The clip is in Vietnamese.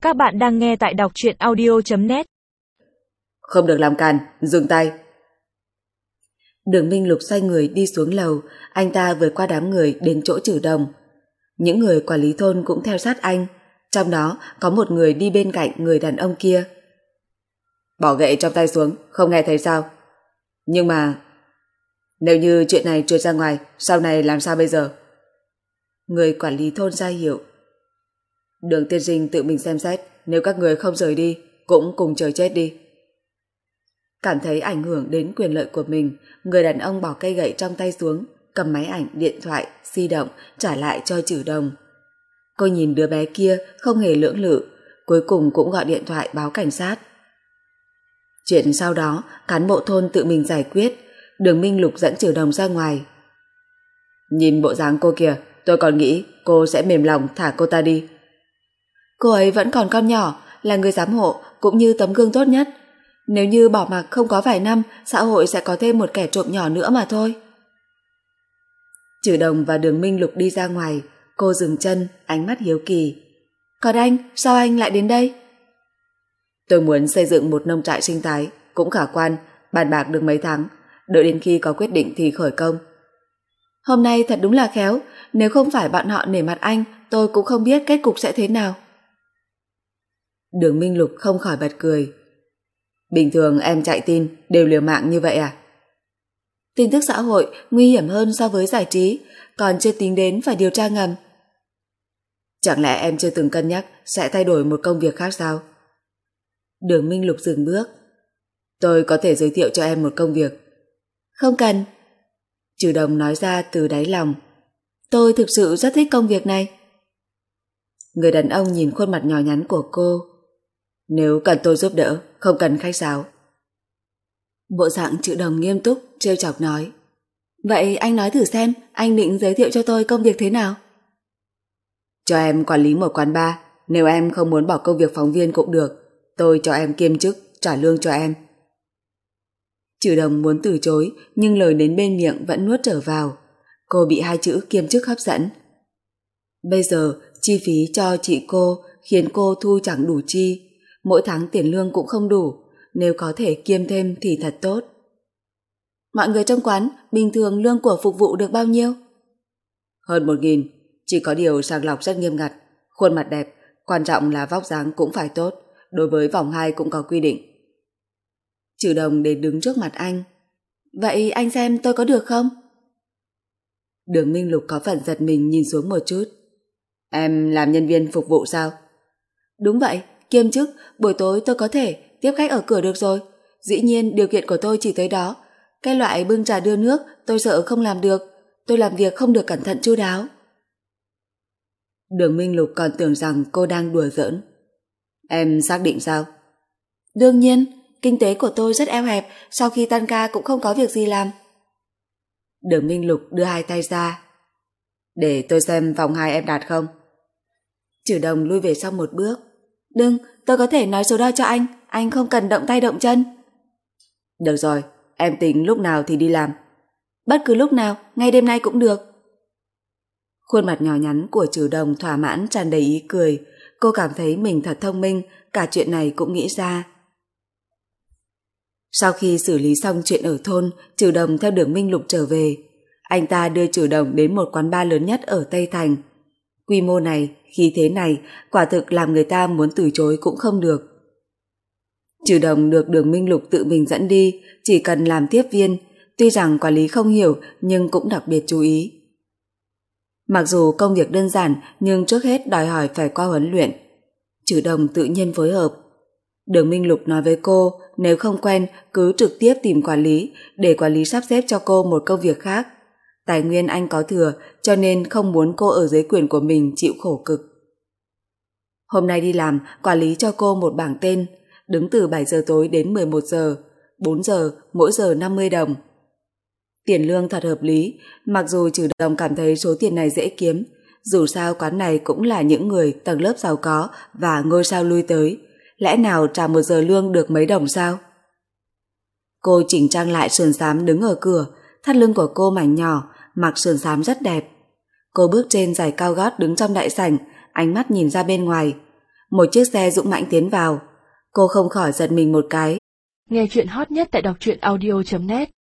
Các bạn đang nghe tại đọc truyện audio.net. Không được làm càn, dừng tay. Đường Minh Lục xoay người đi xuống lầu, anh ta vượt qua đám người đến chỗ Trử Đồng. Những người quản lý thôn cũng theo sát anh, trong đó có một người đi bên cạnh người đàn ông kia. Bỏ gậy trong tay xuống, không nghe thấy sao? Nhưng mà... Nếu như chuyện này trôi ra ngoài, sau này làm sao bây giờ? Người quản lý thôn ra hiệu. Đường tiên sinh tự mình xem xét, nếu các người không rời đi, cũng cùng chờ chết đi. Cảm thấy ảnh hưởng đến quyền lợi của mình, người đàn ông bỏ cây gậy trong tay xuống, cầm máy ảnh, điện thoại, di động, trả lại cho Trử Đồng. Cô nhìn đứa bé kia không hề lưỡng lự, cuối cùng cũng gọi điện thoại báo cảnh sát. Chuyện sau đó, cán bộ thôn tự mình giải quyết, Đường Minh Lục dẫn Trử Đồng ra ngoài. Nhìn bộ dáng cô kìa, tôi còn nghĩ cô sẽ mềm lòng thả cô ta đi. Cô ấy vẫn còn con nhỏ, là người giám hộ cũng như tấm gương tốt nhất. Nếu như bỏ mặc không có vài năm, xã hội sẽ có thêm một kẻ trộm nhỏ nữa mà thôi. Trử Đồng và Đường Minh Lục đi ra ngoài, cô dừng chân, ánh mắt hiếu kỳ. Còn anh, sao anh lại đến đây? Tôi muốn xây dựng một nông trại sinh thái, cũng khả quan, bàn bạc được mấy tháng, đợi đến khi có quyết định thì khởi công. Hôm nay thật đúng là khéo, nếu không phải bọn họ nể mặt anh, tôi cũng không biết kết cục sẽ thế nào. Đường Minh Lục không khỏi bật cười. Bình thường em chạy tin đều liều mạng như vậy à? Tin tức xã hội nguy hiểm hơn so với giải trí, còn chưa tính đến phải điều tra ngầm. Chẳng lẽ em chưa từng cân nhắc sẽ thay đổi một công việc khác sao? Đường Minh Lục dừng bước. Tôi có thể giới thiệu cho em một công việc. Không cần. Trử Đồng nói ra từ đáy lòng. Tôi thực sự rất thích công việc này. Người đàn ông nhìn khuôn mặt nhỏ nhắn của cô. Nếu cần tôi giúp đỡ, không cần khách sáo. Bộ dạng Trử Đồng nghiêm túc, trêu chọc nói. Vậy anh nói thử xem, anh định giới thiệu cho tôi công việc thế nào? Cho em quản lý một quán bar, nếu em không muốn bỏ công việc phóng viên cũng được, tôi cho em kiêm chức, trả lương cho em. Trử Đồng muốn từ chối, nhưng lời đến bên miệng vẫn nuốt trở vào. Cô bị hai chữ kiêm chức hấp dẫn. Bây giờ, chi phí cho chị cô khiến cô thu chẳng đủ chi. Mỗi tháng tiền lương cũng không đủ, nếu có thể kiêm thêm thì thật tốt. Mọi người trong quán, bình thường lương của phục vụ được bao nhiêu? Hơn 1.000, chỉ có điều sàng lọc rất nghiêm ngặt. Khuôn mặt đẹp, quan trọng là vóc dáng cũng phải tốt, đối với vòng 2 cũng có quy định. Trử Đồng đến đứng trước mặt anh. Vậy anh xem tôi có được không? Đường Minh Lục có phần giật mình nhìn xuống một chút. Em làm nhân viên phục vụ sao? Đúng vậy, kiêm chức, buổi tối tôi có thể tiếp khách ở cửa được rồi. Dĩ nhiên điều kiện của tôi chỉ tới đó. Cái loại bưng trà đưa nước tôi sợ không làm được. Tôi làm việc không được cẩn thận chu đáo. Đường Minh Lục còn tưởng rằng cô đang đùa giỡn. Em xác định sao? Đương nhiên, kinh tế của tôi rất eo hẹp, sau khi tan ca cũng không có việc gì làm. Đường Minh Lục đưa hai tay ra. Để tôi xem vòng 2 em đạt không? Trử Đồng lui về sau một bước. Đừng, tôi có thể nói số đo cho anh không cần động tay động chân. Được rồi, em tính lúc nào thì đi làm? Bất cứ lúc nào, ngay đêm nay cũng được. Khuôn mặt nhỏ nhắn của Trử Đồng thỏa mãn tràn đầy ý cười. Cô cảm thấy mình thật thông minh, cả chuyện này cũng nghĩ ra. Sau khi xử lý xong chuyện ở thôn, Trử Đồng theo Đường Minh Lục trở về. Anh ta đưa Trử Đồng đến một quán bar lớn nhất ở Tây Thành. Quy mô này, khí thế này, quả thực làm người ta muốn từ chối cũng không được. Trử Đồng được Đường Minh Lục tự mình dẫn đi, chỉ cần làm tiếp viên, tuy rằng quản lý không hiểu nhưng cũng đặc biệt chú ý. Mặc dù công việc đơn giản nhưng trước hết đòi hỏi phải qua huấn luyện. Trử Đồng tự nhiên phối hợp. Đường Minh Lục nói với cô nếu không quen cứ trực tiếp tìm quản lý để quản lý sắp xếp cho cô một công việc khác. Tài nguyên anh có thừa cho nên không muốn cô ở dưới quyền của mình chịu khổ cực. Hôm nay đi làm, quản lý cho cô một bảng tên, đứng từ 7 giờ tối đến 11 giờ, 4 giờ, mỗi giờ 50 đồng. Tiền lương thật hợp lý, mặc dù Trử Đồng cảm thấy số tiền này dễ kiếm, dù sao quán này cũng là những người tầng lớp giàu có và ngôi sao lui tới, lẽ nào trả 1 giờ lương được mấy đồng sao? Cô chỉnh trang lại sườn xám đứng ở cửa, thắt lưng của cô mảnh nhỏ, mặc sườn xám rất đẹp. Cô bước trên giày cao gót đứng trong đại sảnh, ánh mắt nhìn ra bên ngoài. Một chiếc xe dũng mãnh tiến vào. Cô không khỏi giật mình một cái. Nghe chuyện hot nhất tại đọc truyện audio.net